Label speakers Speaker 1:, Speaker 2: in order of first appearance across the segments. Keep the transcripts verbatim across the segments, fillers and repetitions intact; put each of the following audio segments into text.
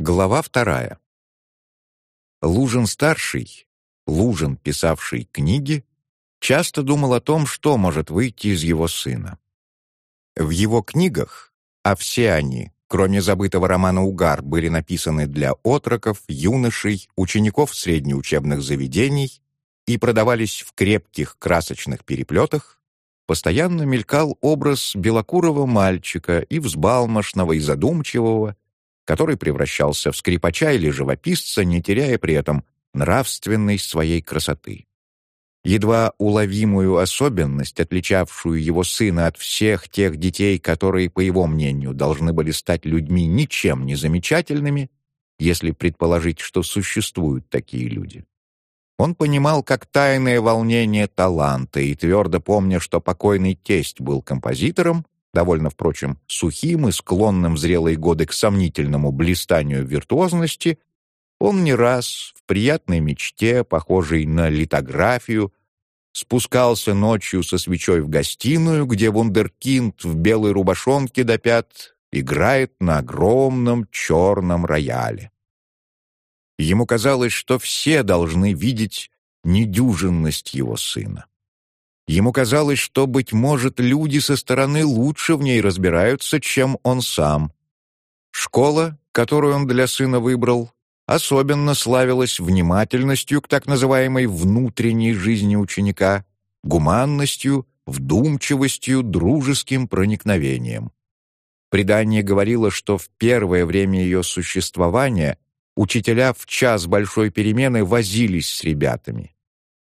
Speaker 1: Глава вторая. Лужин-старший, Лужин, писавший книги, часто думал о том, что может выйти из его сына. В его книгах, а все они, кроме забытого романа «Угар», были написаны для отроков, юношей, учеников среднеучебных заведений и продавались в крепких красочных переплетах, постоянно мелькал образ белокурого мальчика и взбалмошного, и задумчивого, который превращался в скрипача или живописца, не теряя при этом нравственной своей красоты. Едва уловимую особенность, отличавшую его сына от всех тех детей, которые, по его мнению, должны были стать людьми ничем не замечательными, если предположить, что существуют такие люди. Он понимал как тайное волнение таланта и, твердо помня, что покойный тесть был композитором, довольно, впрочем, сухим и склонным в зрелые годы к сомнительному блистанию виртуозности, он не раз в приятной мечте, похожей на литографию, спускался ночью со свечой в гостиную, где вундеркинд в белой рубашонке до пят играет на огромном черном рояле. Ему казалось, что все должны видеть недюжинность его сына. Ему казалось, что, быть может, люди со стороны лучше в ней разбираются, чем он сам. Школа, которую он для сына выбрал, особенно славилась внимательностью к так называемой внутренней жизни ученика, гуманностью, вдумчивостью, дружеским проникновением. Предание говорило, что в первое время ее существования учителя в час большой перемены возились с ребятами.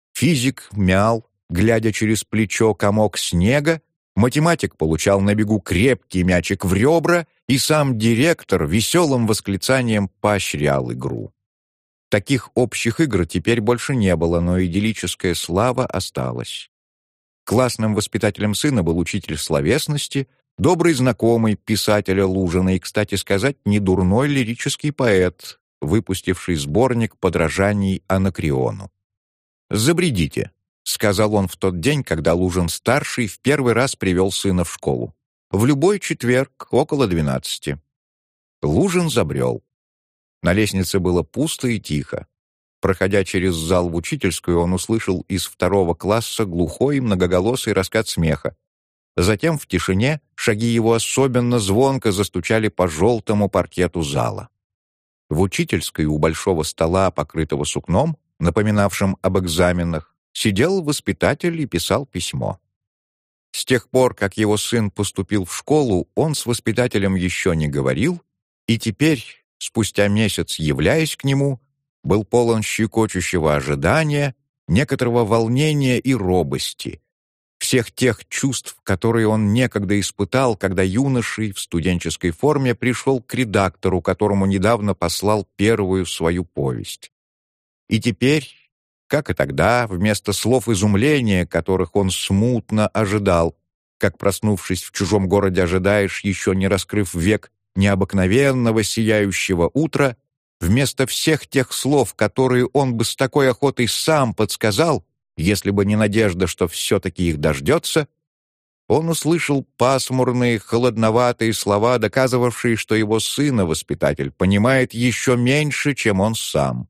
Speaker 1: Физик мял, глядя через плечо комок снега, математик получал на бегу крепкий мячик в ребра, и сам директор веселым восклицанием поощрял игру. Таких общих игр теперь больше не было, но идиллическая слава осталась. Классным воспитателем сына был учитель словесности, добрый знакомый писателя Лужина и, кстати сказать, недурной лирический поэт, выпустивший сборник подражаний Анакреону. «Забредите», — сказал он в тот день, когда Лужин-старший в первый раз привел сына в школу. «В любой четверг, около двенадцати». Лужин забрел. На лестнице было пусто и тихо. Проходя через зал в учительскую, он услышал из второго класса глухой и многоголосый раскат смеха. Затем в тишине шаги его особенно звонко застучали по желтому паркету зала. В учительской у большого стола, покрытого сукном, напоминавшим об экзаменах, сидел воспитатель и писал письмо. С тех пор, как его сын поступил в школу, он с воспитателем еще не говорил, и теперь, спустя месяц являясь к нему, был полон щекочущего ожидания, некоторого волнения и робости, всех тех чувств, которые он некогда испытал, когда юношей в студенческой форме пришел к редактору, которому недавно послал первую свою повесть. И теперь, как и тогда, вместо слов изумления, которых он смутно ожидал, как, проснувшись в чужом городе, ожидаешь, еще не раскрыв век, необыкновенного сияющего утра, вместо всех тех слов, которые он бы с такой охотой сам подсказал, если бы не надежда, что все-таки их дождется, он услышал пасмурные, холодноватые слова, доказывавшие, что его сына воспитатель понимает еще меньше, чем он сам.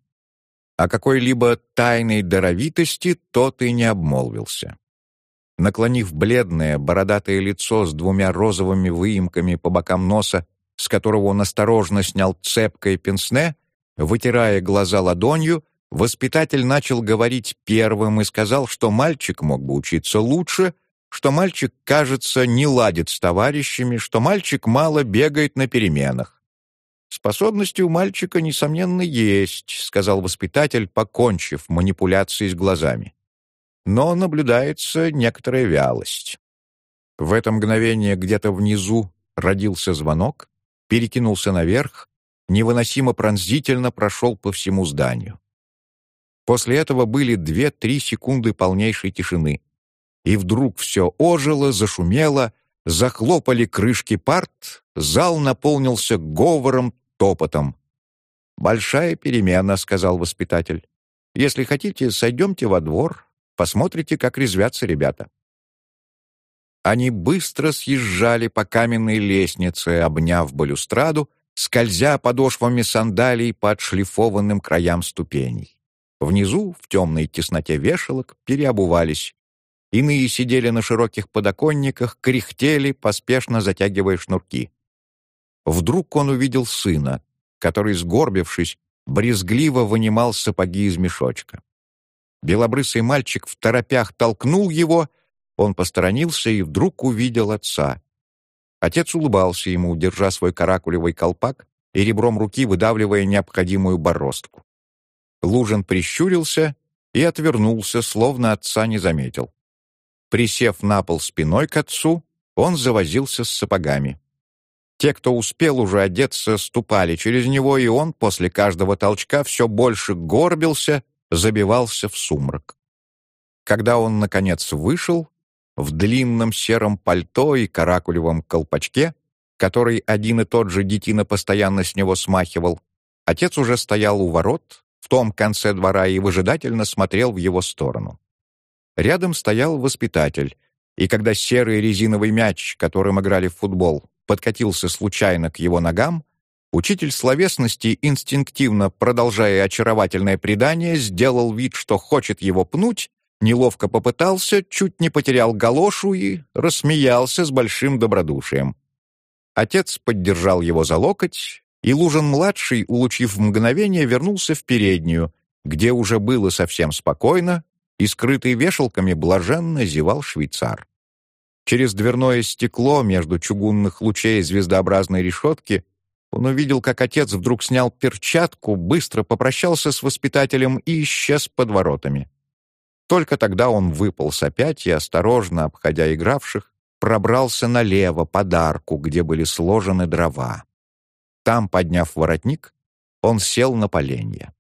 Speaker 1: О какой-либо тайной даровитости тот и не обмолвился. Наклонив бледное, бородатое лицо с двумя розовыми выемками по бокам носа, с которого он осторожно снял цепкое пенсне, вытирая глаза ладонью, воспитатель начал говорить первым и сказал, что мальчик мог бы учиться лучше, что мальчик, кажется, не ладит с товарищами, что мальчик мало бегает на переменах. «Способности у мальчика, несомненно, есть», — сказал воспитатель, покончив манипуляции с глазами. «Но наблюдается некоторая вялость». В это мгновение где-то внизу родился звонок, перекинулся наверх, невыносимо пронзительно прошел по всему зданию. После этого были две-три секунды полнейшей тишины. И вдруг все ожило, зашумело, захлопали крышки парт, зал наполнился говором, топотом. «Большая перемена», — сказал воспитатель. «Если хотите, сойдемте во двор, посмотрите, как резвятся ребята». Они быстро съезжали по каменной лестнице, обняв балюстраду, скользя подошвами сандалий по отшлифованным краям ступеней. Внизу, в темной тесноте вешалок, переобувались. Иные сидели на широких подоконниках, кряхтели, поспешно затягивая шнурки. Вдруг он увидел сына, который, сгорбившись, брезгливо вынимал сапоги из мешочка. Белобрысый мальчик второпях толкнул его, он посторонился и вдруг увидел отца. Отец улыбался ему, держа свой каракулевый колпак и ребром руки выдавливая необходимую бороздку. Лужин прищурился и отвернулся, словно отца не заметил. Присев на пол спиной к отцу, он завозился с сапогами. Те, кто успел уже одеться, ступали через него, и он после каждого толчка все больше горбился, забивался в сумрак. Когда он, наконец, вышел, в длинном сером пальто и каракулевом колпачке, который один и тот же детина постоянно с него смахивал, отец уже стоял у ворот, в том конце двора, и выжидательно смотрел в его сторону. Рядом стоял воспитатель, и когда серый резиновый мяч, которым играли в футбол, подкатился случайно к его ногам, учитель словесности, инстинктивно продолжая очаровательное предание, сделал вид, что хочет его пнуть, неловко попытался, чуть не потерял галошу и рассмеялся с большим добродушием. Отец поддержал его за локоть, и Лужин-младший, улучив мгновение, вернулся в переднюю, где уже было совсем спокойно, и, скрытый вешалками, блаженно зевал швейцар. Через дверное стекло между чугунных лучей звездообразной решетки он увидел, как отец вдруг снял перчатку, быстро попрощался с воспитателем и исчез под воротами. Только тогда он выполз опять и, осторожно обходя игравших, пробрался налево под арку, где были сложены дрова. Там, подняв воротник, он сел на поленье.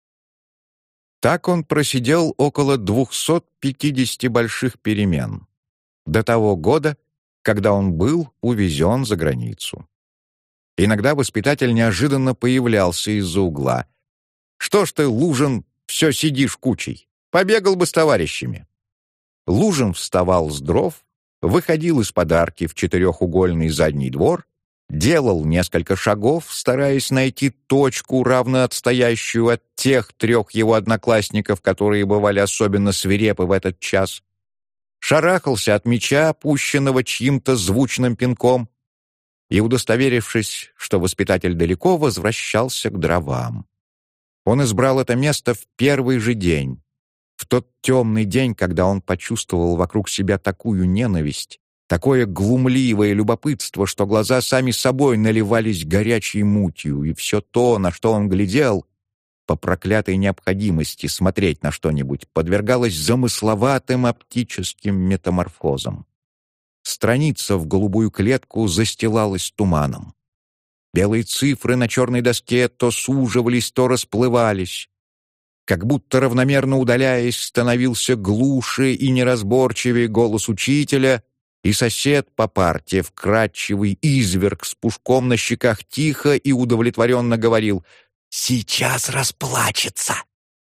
Speaker 1: Так он просидел около двухсот пятидесяти больших перемен, до того года, когда он был увезен за границу. Иногда воспитатель неожиданно появлялся из-за угла. «Что ж ты, Лужин, все сидишь кучей? Побегал бы с товарищами». Лужин вставал с дров, выходил из подарки в четырехугольный задний двор, делал несколько шагов, стараясь найти точку, равно отстоящую от тех трех его одноклассников, которые бывали особенно свирепы в этот час, шарахался от мяча, опущенного чьим-то звучным пинком, и, удостоверившись, что воспитатель далеко, возвращался к дровам. Он избрал это место в первый же день, в тот темный день, когда он почувствовал вокруг себя такую ненависть, такое глумливое любопытство, что глаза сами собой наливались горячей мутью, и все то, на что он глядел, по проклятой необходимости смотреть на что-нибудь, подвергалось замысловатым оптическим метаморфозам. Страница в голубую клетку застилалась туманом. Белые цифры на черной доске то суживались, то расплывались. Как будто равномерно удаляясь, становился глуше и неразборчивее голос учителя, и сосед по парте, вкрадчивый изверг с пушком на щеках, тихо и удовлетворенно говорил: «Сейчас расплачется».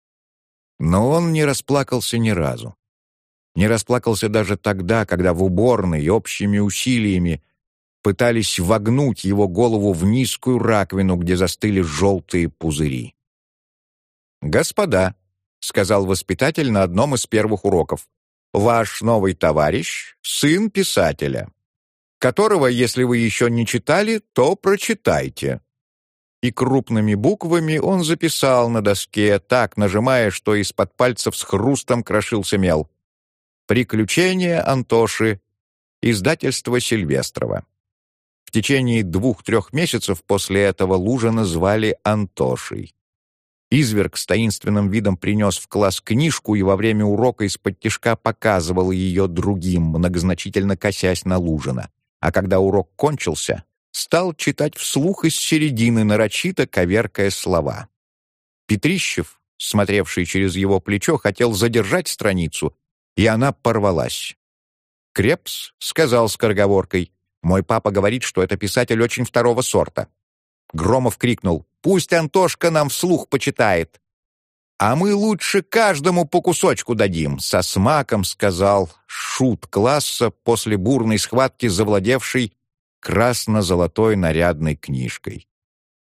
Speaker 1: Но он не расплакался ни разу. Не расплакался даже тогда, когда в уборной общими усилиями пытались вогнуть его голову в низкую раковину, где застыли желтые пузыри. «Господа», — сказал воспитатель на одном из первых уроков, «ваш новый товарищ — сын писателя, которого, если вы еще не читали, то прочитайте». И крупными буквами он записал на доске, так нажимая, что из-под пальцев с хрустом крошился мел: «Приключения Антоши. Издательство Сильвестрова». В течение двух-трех месяцев после этого Лужина звали Антошей. Изверг с таинственным видом принес в класс книжку и во время урока из-под тишка показывал ее другим, многозначительно косясь на Лужина. А когда урок кончился, стал читать вслух из середины, нарочито коверкая слова. Петрищев, смотревший через его плечо, хотел задержать страницу, и она порвалась. Крепс сказал скороговоркой: «Мой папа говорит, что это писатель очень второго сорта». Громов крикнул: «Пусть Антошка нам вслух почитает». «А мы лучше каждому по кусочку дадим», — со смаком сказал шут класса после бурной схватки, завладевший красно-золотой нарядной книжкой.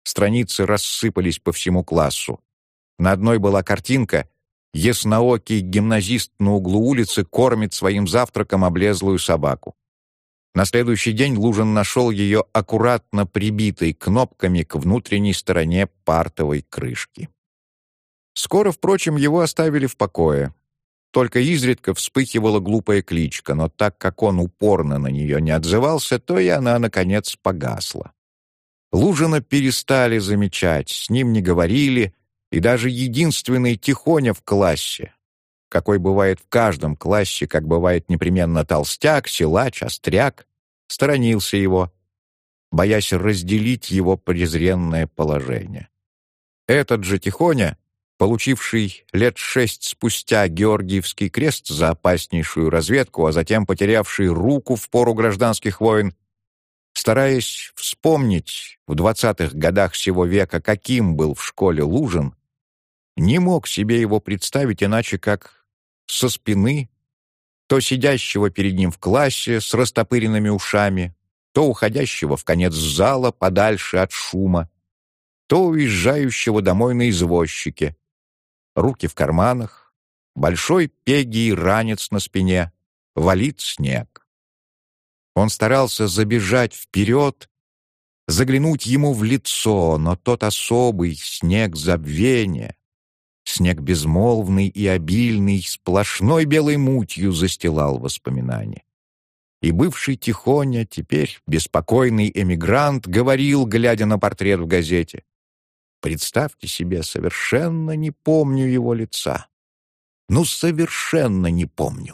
Speaker 1: Страницы рассыпались по всему классу. На одной была картинка: ясноокий гимназист на углу улицы кормит своим завтраком облезлую собаку. На следующий день Лужин нашел ее аккуратно прибитой кнопками к внутренней стороне партовой крышки. Скоро, впрочем, его оставили в покое. Только изредка вспыхивала глупая кличка, но так как он упорно на нее не отзывался, то и она, наконец, погасла. Лужина перестали замечать, с ним не говорили, и даже единственный Тихоня в классе, какой бывает в каждом классе, как бывает непременно толстяк, силач, остряк, сторонился его, боясь разделить его презренное положение. Этот же Тихоня, получивший лет шесть спустя Георгиевский крест за опаснейшую разведку, а затем потерявший руку в пору гражданских войн, стараясь вспомнить в двадцатых годах сего века, каким был в школе Лужин, не мог себе его представить иначе, как со спины, то сидящего перед ним в классе с растопыренными ушами, то уходящего в конец зала подальше от шума, то уезжающего домой на извозчике, руки в карманах, большой пегий ранец на спине, валит снег. Он старался забежать вперед, заглянуть ему в лицо, но тот особый снег забвения, снег безмолвный и обильный, сплошной белой мутью застилал воспоминания. И бывший Тихоня, теперь беспокойный эмигрант, говорил, глядя на портрет в газете: «Представьте себе, совершенно не помню его лица. Ну, совершенно не помню».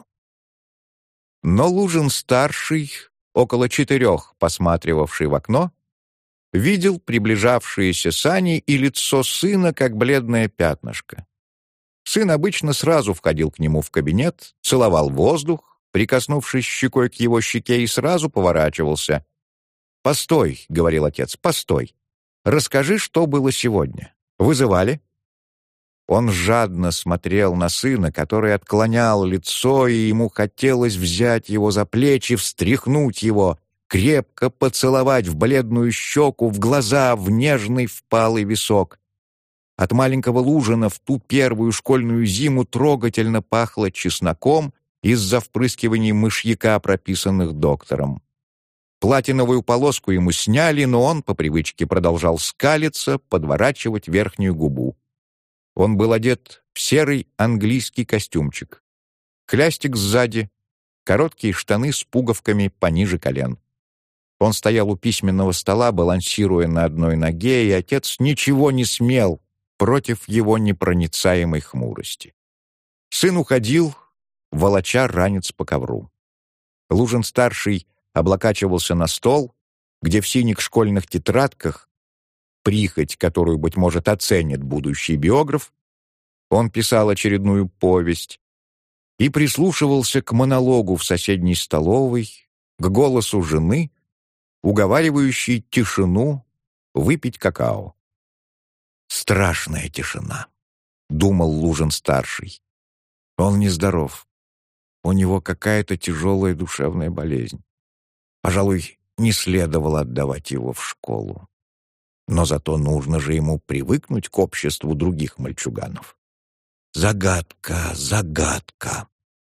Speaker 1: Но Лужин-старший, около четырех посматривавший в окно, видел приближавшиеся сани и лицо сына, как бледное пятнышко. Сын обычно сразу входил к нему в кабинет, целовал воздух, прикоснувшись щекой к его щеке, и сразу поворачивался. «Постой», — говорил отец, — «постой. Расскажи, что было сегодня. Вызывали?» Он жадно смотрел на сына, который отклонял лицо, и ему хотелось взять его за плечи, встряхнуть его, крепко поцеловать в бледную щеку, в глаза, в нежный впалый висок. От маленького Лужина в ту первую школьную зиму трогательно пахло чесноком из-за впрыскиваний мышьяка, прописанных доктором. Платиновую полоску ему сняли, но он по привычке продолжал скалиться, подворачивать верхнюю губу. Он был одет в серый английский костюмчик. Хлястик сзади, короткие штаны с пуговками пониже колен. Он стоял у письменного стола, балансируя на одной ноге, и отец ничего не смел против его непроницаемой хмурости. Сын уходил, волоча ранец по ковру. Лужин-старший облокачивался на стол, где в синих школьных тетрадках, прихоть, которую, быть может, оценит будущий биограф, он писал очередную повесть и прислушивался к монологу в соседней столовой, к голосу жены, уговаривающей тишину выпить какао. «Страшная тишина», — думал Лужин-старший. «Он нездоров. У него какая-то тяжелая душевная болезнь. Пожалуй, не следовало отдавать его в школу. Но зато нужно же ему привыкнуть к обществу других мальчуганов. Загадка, загадка».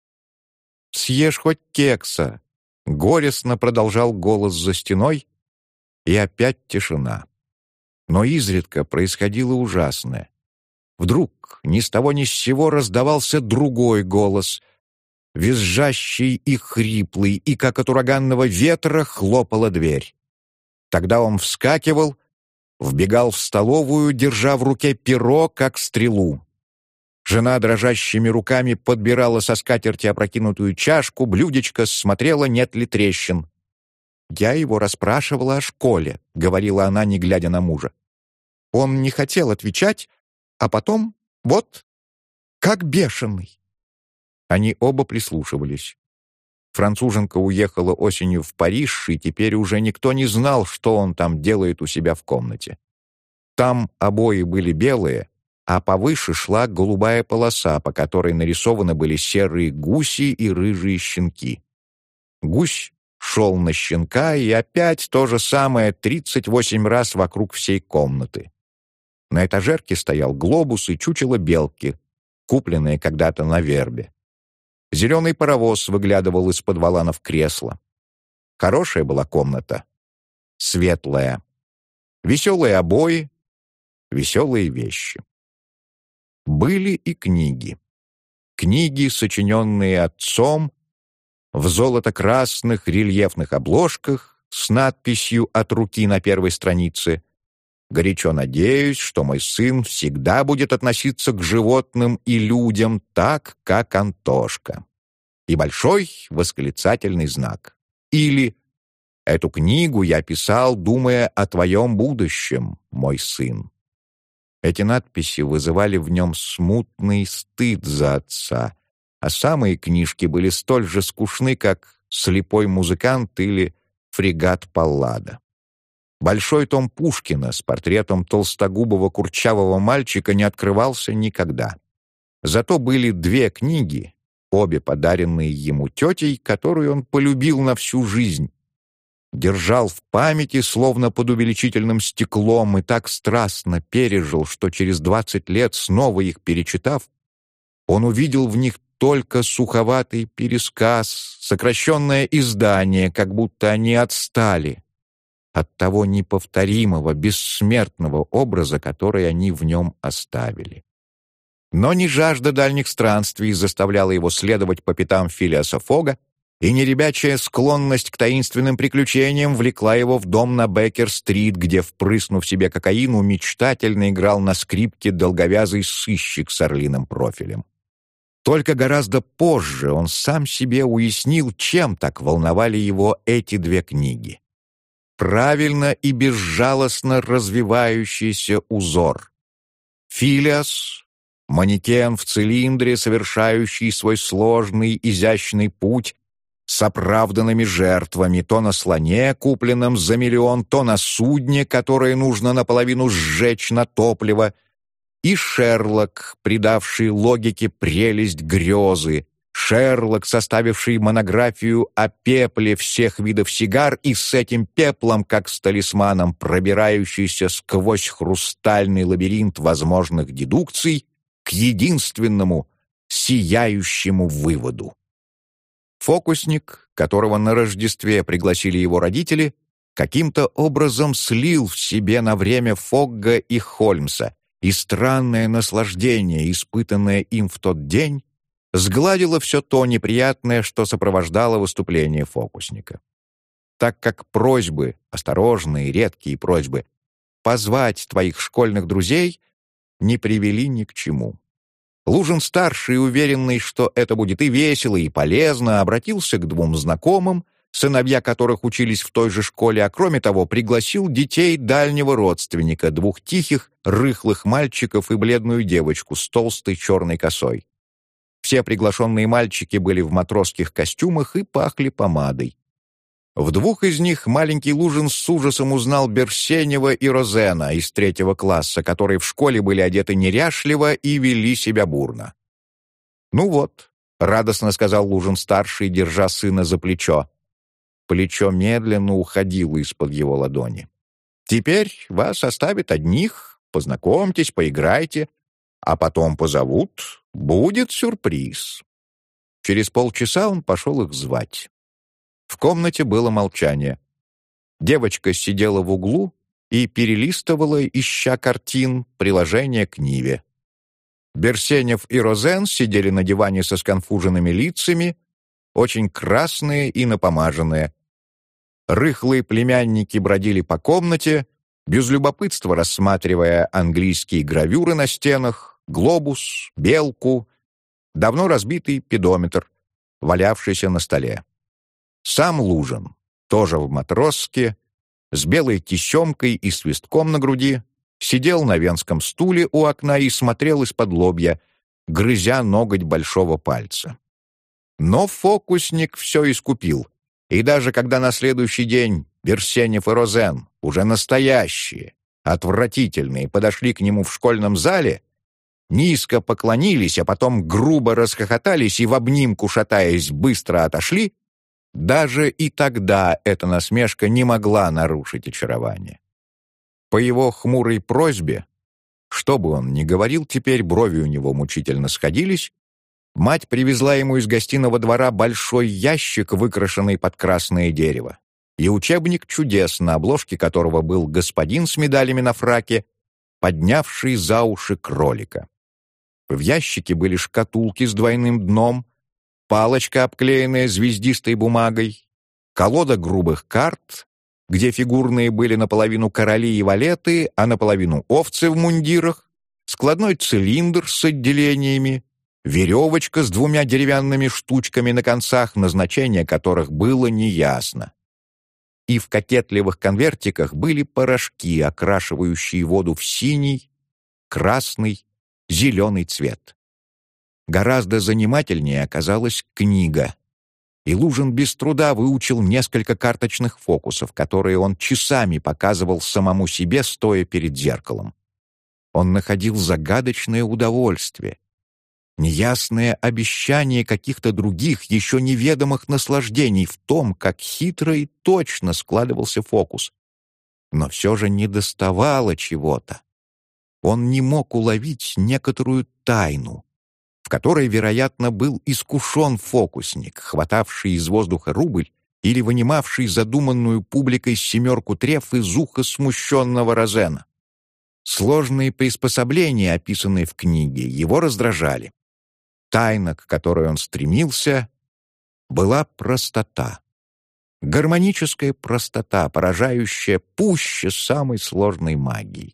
Speaker 1: «Съешь хоть кекса», — горестно продолжал голос за стеной, и опять тишина. Но изредка происходило ужасное. Вдруг ни с того ни с сего раздавался другой голос, визжащий и хриплый, и, как от ураганного ветра, хлопала дверь. Тогда он вскакивал, вбегал в столовую, держа в руке перо, как стрелу. Жена дрожащими руками подбирала со скатерти опрокинутую чашку, блюдечко, смотрела, нет ли трещин. «Я его расспрашивала о школе», — говорила она, не глядя на мужа. «Он не хотел отвечать, а потом, вот, как бешеный». Они оба прислушивались. Француженка уехала осенью в Париж, и теперь уже никто не знал, что он там делает у себя в комнате. Там обои были белые, а повыше шла голубая полоса, по которой нарисованы были серые гуси и рыжие щенки. Гусь — шел на щенка, и опять то же самое тридцать восемь раз вокруг всей комнаты. На этажерке стоял глобус и чучело белки, купленные когда-то на вербе. Зеленый паровоз выглядывал из-под валанов кресла. Хорошая была комната. Светлая. Веселые обои, веселые вещи. Были и книги. Книги, сочиненные отцом, в золото-красных рельефных обложках с надписью от руки на первой странице: «Горячо надеюсь, что мой сын всегда будет относиться к животным и людям так, как Антошка». И большой восклицательный знак. Или «Эту книгу я писал, думая о твоем будущем, мой сын». Эти надписи вызывали в нем смутный стыд за отца, а самые книжки были столь же скучны, как «Слепой музыкант» или «Фрегат Паллада». Большой том Пушкина с портретом толстогубого курчавого мальчика не открывался никогда. Зато были две книги, обе подаренные ему тетей, которую он полюбил на всю жизнь. Держал в памяти, словно под увеличительным стеклом, и так страстно пережил, что через двадцать лет, снова их перечитав, он увидел в них только суховатый пересказ, сокращенное издание, как будто они отстали от того неповторимого, бессмертного образа, который они в нем оставили. Но не жажда дальних странствий заставляла его следовать по пятам Филиаса Фога, и неребячая склонность к таинственным приключениям влекла его в дом на Беккер-стрит, где, впрыснув себе кокаину, мечтательно играл на скрипке долговязый сыщик с орлиным профилем. Только гораздо позже он сам себе уяснил, чем так волновали его эти две книги. Правильно и безжалостно развивающийся узор. Филиас — манекен в цилиндре, совершающий свой сложный, изящный путь с оправданными жертвами, то на слоне, купленном за миллион, то на судне, которое нужно наполовину сжечь на топливо, и Шерлок, придавший логике прелесть грезы, Шерлок, составивший монографию о пепле всех видов сигар и с этим пеплом, как с талисманом, пробирающийся сквозь хрустальный лабиринт возможных дедукций к единственному сияющему выводу. Фокусник, которого на Рождестве пригласили его родители, каким-то образом слил в себе на время Фогга и Холмса, и странное наслаждение, испытанное им в тот день, сгладило все то неприятное, что сопровождало выступление фокусника. Так как просьбы, осторожные, редкие просьбы, позвать твоих школьных друзей не привели ни к чему. Лужин-старший, уверенный, что это будет и весело, и полезно, обратился к двум знакомым, сыновья которых учились в той же школе, а кроме того пригласил детей дальнего родственника, двух тихих, рыхлых мальчиков и бледную девочку с толстой черной косой. Все приглашенные мальчики были в матросских костюмах и пахли помадой. В двух из них маленький Лужин с ужасом узнал Берсенева и Розена из третьего класса, которые в школе были одеты неряшливо и вели себя бурно. «Ну вот», — радостно сказал Лужин-старший, держа сына за плечо. Плечо медленно уходило из-под его ладони. «Теперь вас оставят одних, познакомьтесь, поиграйте, а потом позовут, будет сюрприз». Через полчаса он пошел их звать. В комнате было молчание. Девочка сидела в углу и перелистывала, ища картин, приложения к Ниве. Берсенев и Розен сидели на диване со сконфуженными лицами, очень красные и напомаженные. Рыхлые племянники бродили по комнате, без любопытства рассматривая английские гравюры на стенах, глобус, белку, давно разбитый педометр, валявшийся на столе. Сам Лужин, тоже в матроске, с белой тесемкой и свистком на груди, сидел на венском стуле у окна и смотрел из-под лобья, грызя ноготь большого пальца. Но фокусник все искупил, и даже когда на следующий день Берсенев и Розен, уже настоящие, отвратительные, подошли к нему в школьном зале, низко поклонились, а потом грубо расхохотались и в обнимку, шатаясь, быстро отошли, Даже и тогда эта насмешка не могла нарушить очарование. По его хмурой просьбе, что бы он ни говорил, теперь брови у него мучительно сходились, мать привезла ему из гостиного двора большой ящик, выкрашенный под красное дерево, и учебник чудес, на обложке которого был господин с медалями на фраке, поднявший за уши кролика. В ящике были шкатулки с двойным дном, палочка, обклеенная звездистой бумагой, колода грубых карт, где фигурные были наполовину короли и валеты, а наполовину овцы в мундирах, складной цилиндр с отделениями, веревочка с двумя деревянными штучками на концах, назначение которых было неясно. И в кокетливых конвертиках были порошки, окрашивающие воду в синий, красный, зеленый цвет. Гораздо занимательнее оказалась книга, и Лужин без труда выучил несколько карточных фокусов, которые он часами показывал самому себе, стоя перед зеркалом. Он находил загадочное удовольствие, неясное обещание каких-то других, еще неведомых наслаждений в том, как хитро и точно складывался фокус. Но все же недоставало чего-то. Он не мог уловить некоторую тайну, в которой, вероятно, был искушен фокусник, хватавший из воздуха рубль или вынимавший задуманную публикой семерку треф из уха смущенного Розена. Сложные приспособления, описанные в книге, его раздражали. Тайна, к которой он стремился, была простота. Гармоническая простота, поражающая пуще самой сложной магии.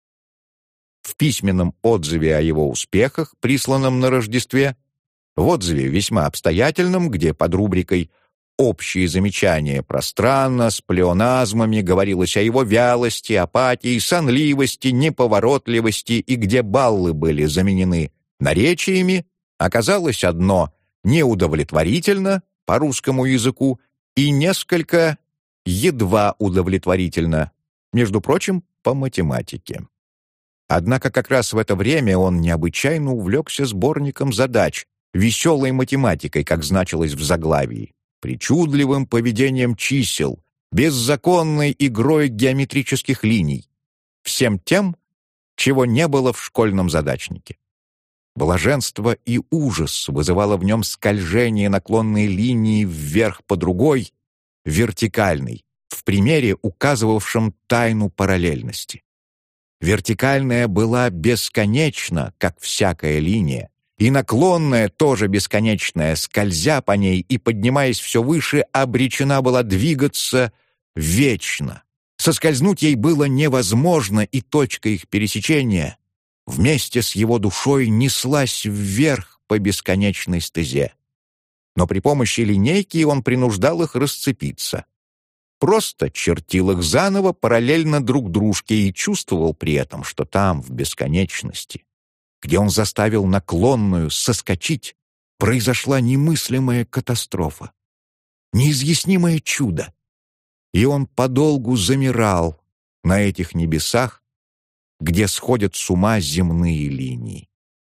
Speaker 1: В письменном отзыве о его успехах, присланном на Рождестве, в отзыве весьма обстоятельном, где под рубрикой «Общие замечания пространно, с плеоназмами» говорилось о его вялости, апатии, сонливости, неповоротливости, и где баллы были заменены наречиями, оказалось одно неудовлетворительно по русскому языку и несколько едва удовлетворительно, между прочим, по математике. Однако как раз в это время он необычайно увлекся сборником задач, веселой математикой, как значилось в заглавии, причудливым поведением чисел, беззаконной игрой геометрических линий, всем тем, чего не было в школьном задачнике. Блаженство и ужас вызывало в нем скольжение наклонной линии вверх по другой, вертикальной, в примере, указывавшем тайну параллельности. Вертикальная была бесконечна, как всякая линия, и наклонная, тоже бесконечная, скользя по ней и поднимаясь все выше, обречена была двигаться вечно. Соскользнуть ей было невозможно, и точка их пересечения вместе с его душой неслась вверх по бесконечной стезе. Но при помощи линейки он принуждал их расцепиться. Просто чертил их заново параллельно друг дружке и чувствовал при этом, что там, в бесконечности, где он заставил наклонную соскочить, произошла немыслимая катастрофа, неизъяснимое чудо. И он подолгу замирал на этих небесах, где сходят с ума земные линии.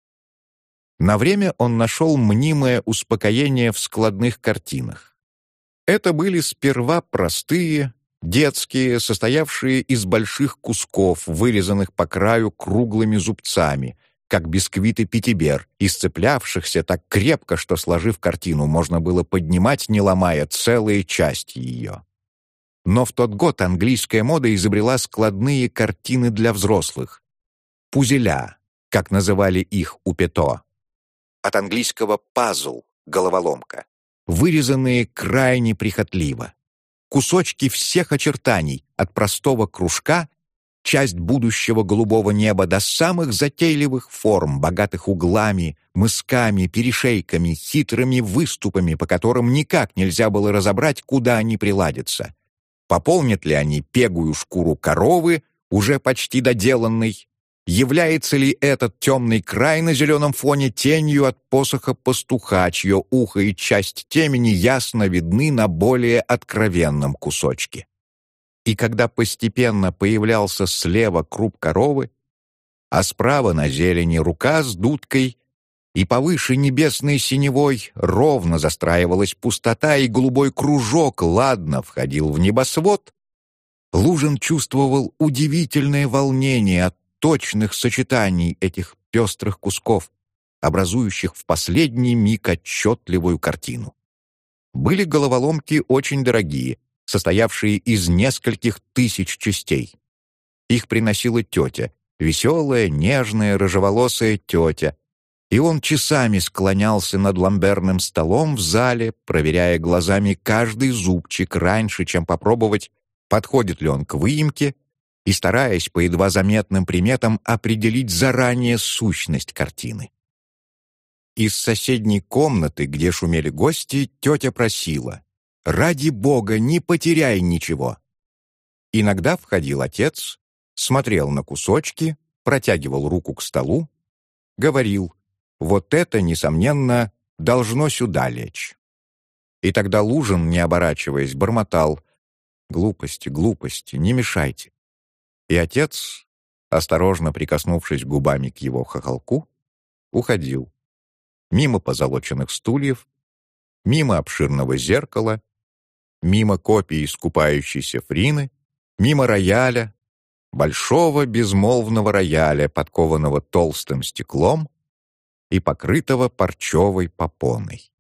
Speaker 1: На время он нашел мнимое успокоение в складных картинах. Это были сперва простые, детские, состоявшие из больших кусков, вырезанных по краю круглыми зубцами, как бисквиты Питибер, и сцеплявшихся так крепко, что, сложив картину, можно было поднимать, не ломая, целые части ее. Но в тот год английская мода изобрела складные картины для взрослых. Пузеля, как называли их у Пето. От английского «пазл» — головоломка. Вырезанные крайне прихотливо. Кусочки всех очертаний, от простого кружка, часть будущего голубого неба, до самых затейливых форм, богатых углами, мысками, перешейками, хитрыми выступами, по которым никак нельзя было разобрать, куда они приладятся. Пополнят ли они пегую шкуру коровы, уже почти доделанной? Является ли этот темный край на зеленом фоне тенью от посоха пастуха, чье ухо и часть темени ясно видны на более откровенном кусочке? И когда постепенно появлялся слева круп коровы, а справа на зелени рука с дудкой, и повыше небесной синевой ровно застраивалась пустота, и голубой кружок ладно входил в небосвод, Лужин чувствовал удивительное волнение от точных сочетаний этих пестрых кусков, образующих в последний миг отчетливую картину. Были головоломки очень дорогие, состоявшие из нескольких тысяч частей. Их приносила тетя, веселая, нежная, рыжеволосая тетя, и он часами склонялся над ламберным столом в зале, проверяя глазами каждый зубчик раньше, чем попробовать, подходит ли он к выемке, и стараясь по едва заметным приметам определить заранее сущность картины. Из соседней комнаты, где шумели гости, тетя просила: «Ради Бога, не потеряй ничего!» Иногда входил отец, смотрел на кусочки, протягивал руку к столу, говорил: «Вот это, несомненно, должно сюда лечь». И тогда Лужин, не оборачиваясь, бормотал: «Глупости, глупости, не мешайте». И отец, осторожно прикоснувшись губами к его хохолку, уходил. Мимо позолоченных стульев, мимо обширного зеркала, мимо копий искупающейся Фрины, мимо рояля, большого безмолвного рояля, подкованного толстым стеклом и покрытого парчевой попоной.